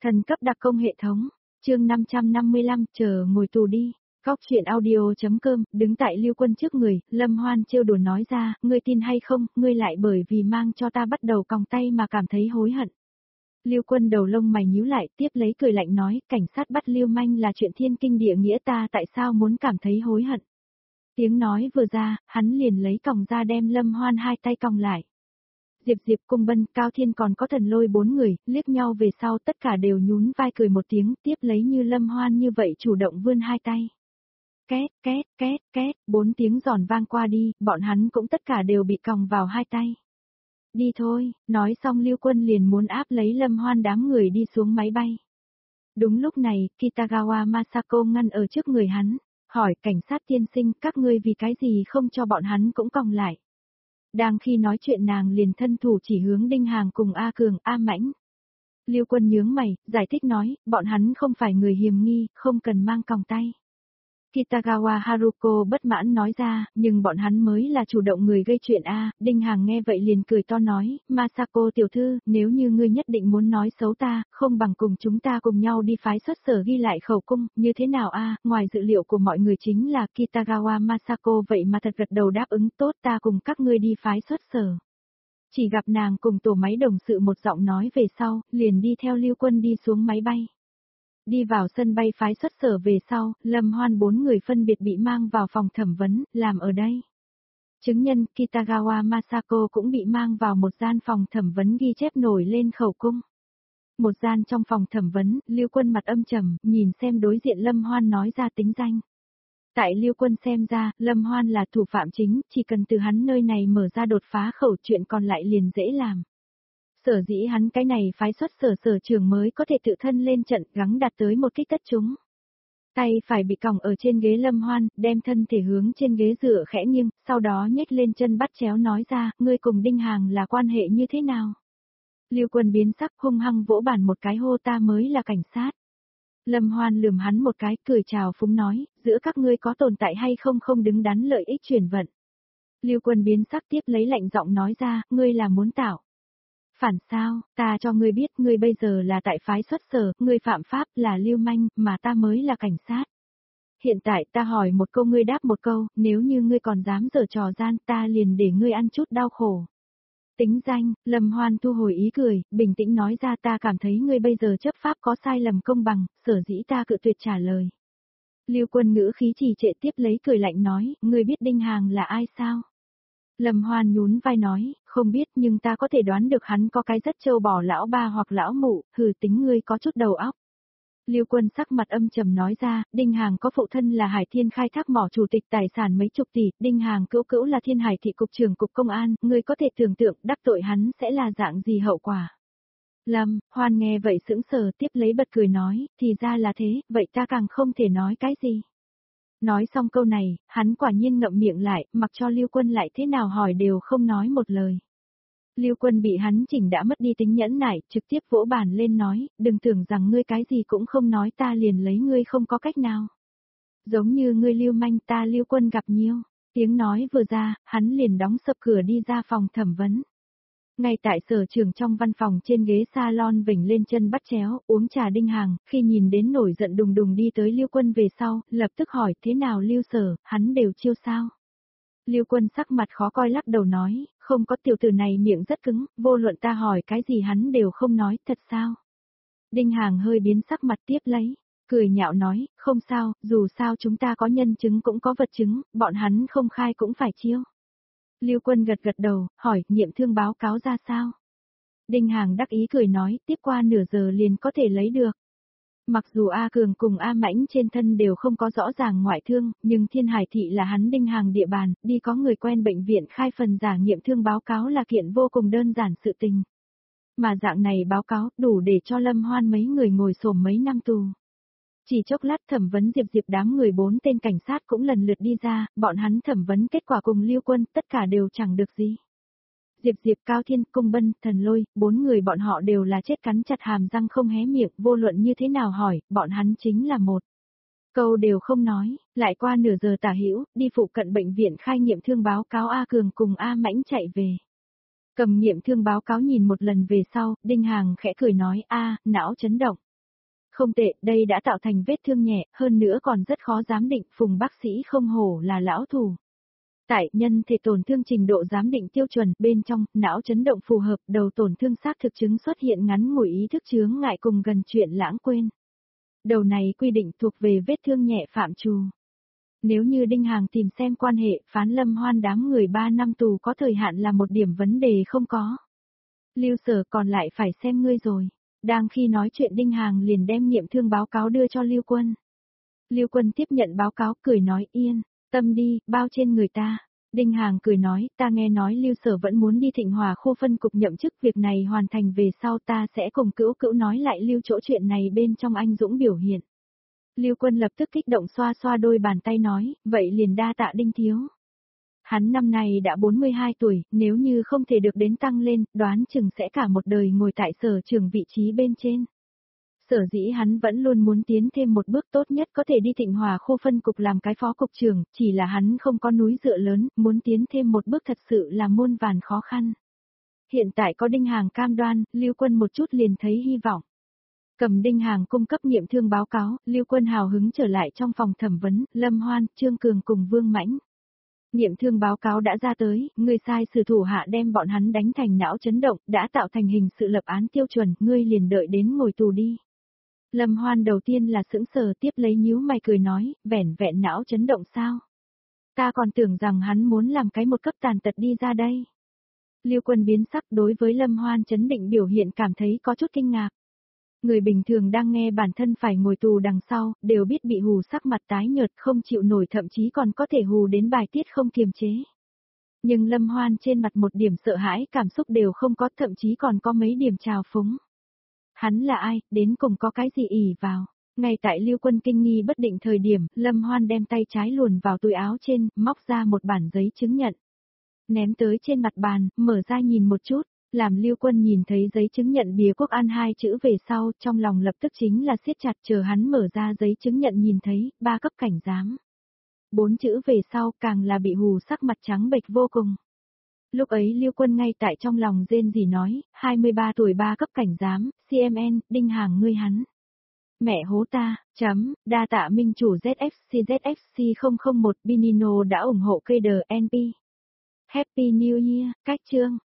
Thần cấp đặc công hệ thống, chương 555, chờ ngồi tù đi. Góc chuyện audio.com, đứng tại Lưu Quân trước người, Lâm Hoan trêu đùa nói ra, ngươi tin hay không, ngươi lại bởi vì mang cho ta bắt đầu còng tay mà cảm thấy hối hận. Lưu Quân đầu lông mày nhíu lại, tiếp lấy cười lạnh nói, cảnh sát bắt lưu manh là chuyện thiên kinh địa nghĩa, ta tại sao muốn cảm thấy hối hận. Tiếng nói vừa ra, hắn liền lấy còng ra đem Lâm Hoan hai tay còng lại. Diệp, Cung Bân, Cao Thiên còn có Thần Lôi bốn người, liếc nhau về sau tất cả đều nhún vai cười một tiếng, tiếp lấy như Lâm Hoan như vậy chủ động vươn hai tay. Két, 4 tiếng giòn vang qua đi, bọn hắn cũng tất cả đều bị còng vào hai tay. Đi thôi, nói xong Lưu Quân liền muốn áp lấy Lâm Hoan đám người đi xuống máy bay. Đúng lúc này, Kitagawa Masako ngăn ở trước người hắn, hỏi cảnh sát tiên sinh, các ngươi vì cái gì không cho bọn hắn cũng còng lại. Đang khi nói chuyện nàng liền thân thủ chỉ hướng Đinh Hàng cùng A Cường, A Mãnh. Lưu Quân nhướng mày, giải thích nói, bọn hắn không phải người hiểm nghi, không cần mang còng tay. Kitagawa Haruko bất mãn nói ra, nhưng bọn hắn mới là chủ động người gây chuyện a. Đinh Hàng nghe vậy liền cười to nói, Masako tiểu thư, nếu như ngươi nhất định muốn nói xấu ta, không bằng cùng chúng ta cùng nhau đi phái xuất sở ghi lại khẩu cung, như thế nào a? Ngoài dự liệu của mọi người chính là Kitagawa Masako vậy mà thật gật đầu đáp ứng, tốt, ta cùng các ngươi đi phái xuất sở. Chỉ gặp nàng cùng tổ máy đồng sự một giọng nói về sau, liền đi theo Lưu Quân đi xuống máy bay. Đi vào sân bay phái xuất sở về sau, Lâm Hoan 4 người phân biệt bị mang vào phòng thẩm vấn, làm ở đây. Chứng nhân Kitagawa Masako cũng bị mang vào một gian phòng thẩm vấn ghi chép nổi lên khẩu cung. Một gian trong phòng thẩm vấn, Lưu Quân mặt âm trầm, nhìn xem đối diện Lâm Hoan nói ra tính danh. Tại Lưu Quân xem ra, Lâm Hoan là thủ phạm chính, chỉ cần từ hắn nơi này mở ra đột phá khẩu, chuyện còn lại liền dễ làm. Sở dĩ hắn cái này phái xuất sở trưởng mới có thể tự thân lên trận gắng đạt tới một kích tất chúng. Tay phải bị còng ở trên ghế Lâm Hoan, đem thân thể hướng trên ghế dựa khẽ nghiêng, sau đó nhếch lên chân bắt chéo nói ra, ngươi cùng Đinh Hàng là quan hệ như thế nào? Lưu Quân biến sắc hung hăng vỗ bàn một cái hô, ta mới là cảnh sát. Lâm Hoan lườm hắn một cái cười chào phúng nói, giữa các ngươi có tồn tại hay không không đứng đắn lợi ích chuyển vận. Lưu Quân biến sắc tiếp lấy lạnh giọng nói ra, ngươi là muốn tạo phản sao, ta cho ngươi biết ngươi bây giờ là tại phái xuất sở, ngươi phạm pháp là lưu manh, mà ta mới là cảnh sát. Hiện tại ta hỏi một câu ngươi đáp một câu, nếu như ngươi còn dám giở trò gian ta liền để ngươi ăn chút đau khổ. Tính danh, Lâm Hoan thu hồi ý cười, bình tĩnh nói ra, ta cảm thấy ngươi bây giờ chấp pháp có sai lầm công bằng, sở dĩ ta cự tuyệt trả lời. Lưu Quân ngữ khí trì trệ tiếp lấy cười lạnh nói, ngươi biết Đinh Hàng là ai sao? Lâm Hoan nhún vai nói, không biết nhưng ta có thể đoán được hắn có cái rất trâu bò lão ba hoặc lão mụ, hừ, tính ngươi có chút đầu óc. Lưu Quân sắc mặt âm trầm nói ra, Đinh Hàng có phụ thân là Hải Thiên khai thác mỏ chủ tịch tài sản mấy chục tỷ, Đinh Hàng cữu là Thiên Hải thị cục trưởng cục công an, ngươi có thể tưởng tượng đắc tội hắn sẽ là dạng gì hậu quả. Lâm Hoan nghe vậy sững sờ tiếp lấy bật cười nói, thì ra là thế, vậy ta càng không thể nói cái gì. Nói xong câu này, hắn quả nhiên ngậm miệng lại, mặc cho Lưu Quân lại thế nào hỏi đều không nói một lời. Lưu Quân bị hắn chỉnh đã mất đi tính nhẫn nại, trực tiếp vỗ bàn lên nói, đừng tưởng rằng ngươi cái gì cũng không nói ta liền lấy ngươi không có cách nào. Giống như ngươi lưu manh ta Lưu Quân gặp nhiều. Tiếng nói vừa ra, hắn liền đóng sập cửa đi ra phòng thẩm vấn. Ngay tại sở trường trong văn phòng trên ghế salon vểnh lên chân bắt chéo, uống trà Đinh Hàng, khi nhìn đến nổi giận đùng đùng đi tới Lưu Quân về sau, lập tức hỏi thế nào Lưu sở, hắn đều chiêu sao? Lưu Quân sắc mặt khó coi lắc đầu nói, không có, tiểu tử này miệng rất cứng, vô luận ta hỏi cái gì hắn đều không nói, thật sao? Đinh Hàng hơi biến sắc mặt tiếp lấy, cười nhạo nói, không sao, dù sao chúng ta có nhân chứng cũng có vật chứng, bọn hắn không khai cũng phải chiêu. Lưu Quân gật đầu, hỏi, nghiệm thương báo cáo ra sao? Đinh Hàng đắc ý cười nói, tiếp qua nửa giờ liền có thể lấy được. Mặc dù A Cường cùng A Mãnh trên thân đều không có rõ ràng ngoại thương, nhưng Thiên Hải thị là hắn Đinh Hàng địa bàn, đi có người quen bệnh viện khai phần giả nghiệm thương báo cáo là kiện vô cùng đơn giản sự tình. Mà dạng này báo cáo đủ để cho Lâm Hoan mấy người ngồi xổm mấy năm tù. Chỉ chốc lát thẩm vấn Diệp đám người 4 tên cảnh sát cũng lần lượt đi ra, bọn hắn thẩm vấn kết quả cùng Lưu Quân tất cả đều chẳng được gì. Diệp, Cao Thiên, Cung Bân, Thần Lôi, 4 người bọn họ đều là chết cắn chặt hàm răng không hé miệng, vô luận như thế nào hỏi, bọn hắn chính là một câu đều không nói, lại qua nửa giờ tả hữu, đi phụ cận bệnh viện khai nghiệm thương báo cáo A Cường cùng A Mãnh chạy về. Cầm nghiệm thương báo cáo nhìn một lần về sau, Đinh Hàng khẽ cười nói, não chấn động. Không tệ, đây đã tạo thành vết thương nhẹ, hơn nữa còn rất khó giám định, Phùng bác sĩ không hổ là lão thủ. Tại nhân thể tổn thương trình độ giám định tiêu chuẩn, bên trong, não chấn động phù hợp, đầu tổn thương xác thực chứng xuất hiện ngắn ngủi ý thức chướng ngại cùng gần chuyện lãng quên. Đầu này quy định thuộc về vết thương nhẹ phạm trù. Nếu như Đinh Hàng tìm xem quan hệ, phán Lâm Hoan đám người 3 năm tù có thời hạn là một điểm vấn đề không có. Lưu Sở còn lại phải xem ngươi rồi. Đang khi nói chuyện Đinh Hàng liền đem nghiệm thương báo cáo đưa cho Lưu Quân. Lưu Quân tiếp nhận báo cáo cười nói yên, tâm đi, bao trên người ta. Đinh Hàng cười nói, ta nghe nói Lưu Sở vẫn muốn đi Thịnh Hòa khu phân cục nhậm chức, việc này hoàn thành về sau ta sẽ cùng Cữu Cữu nói lại Lưu chỗ chuyện này bên trong anh dũng biểu hiện. Lưu Quân lập tức kích động xoa xoa đôi bàn tay nói, vậy liền đa tạ Đinh thiếu. Hắn năm nay đã 42 tuổi, nếu như không thể được đến tăng lên, đoán chừng sẽ cả một đời ngồi tại sở trưởng vị trí bên trên. Sở dĩ hắn vẫn luôn muốn tiến thêm một bước, tốt nhất có thể đi Thịnh Hòa khu phân cục làm cái phó cục trưởng, chỉ là hắn không có núi dựa lớn, muốn tiến thêm một bước thật sự là muôn vàn khó khăn. Hiện tại có Đinh Hàng cam đoan, Lưu Quân một chút liền thấy hy vọng. Cầm Đinh Hàng cung cấp nghiệm thương báo cáo, Lưu Quân hào hứng trở lại trong phòng thẩm vấn, Lâm Hoan, Trương Cường cùng Vương Mãnh. Nghiệm thương báo cáo đã ra tới, ngươi sai sử thủ hạ đem bọn hắn đánh thành não chấn động, đã tạo thành hình sự lập án tiêu chuẩn, ngươi liền đợi đến ngồi tù đi. Lâm Hoan đầu tiên là sững sờ, tiếp lấy nhíu mày cười nói, vẻn vẹn não chấn động sao? Ta còn tưởng rằng hắn muốn làm cái một cấp tàn tật đi ra đây. Lưu Quân biến sắc, đối với Lâm Hoan chấn định biểu hiện cảm thấy có chút kinh ngạc. Người bình thường đang nghe bản thân phải ngồi tù đằng sau, đều biết bị hù sắc mặt tái nhợt không chịu nổi, thậm chí còn có thể hù đến bài tiết không kiềm chế. Nhưng Lâm Hoan trên mặt một điểm sợ hãi cảm xúc đều không có, thậm chí còn có mấy điểm trào phúng. Hắn là ai, đến cùng có cái gì ỉ vào. Ngay tại Lưu Quân kinh nghi bất định thời điểm, Lâm Hoan đem tay trái luồn vào túi áo trên, móc ra một bản giấy chứng nhận. Ném tới trên mặt bàn, mở ra nhìn một chút, làm Lưu Quân nhìn thấy giấy chứng nhận bìa quốc an 2 chữ về sau, trong lòng lập tức chính là siết chặt, chờ hắn mở ra giấy chứng nhận nhìn thấy, 3 cấp cảnh giám. 4 chữ về sau càng là bị hù sắc mặt trắng bệch vô cùng. Lúc ấy Lưu Quân ngay tại trong lòng rên rỉ nói, 23 tuổi 3 cấp cảnh giám, CMN, Đinh Hàng ngươi hắn. Mẹ hố ta, đa tạ minh chủ ZFC 001 Binino đã ủng hộ cây NP. Happy New Year, cách chương.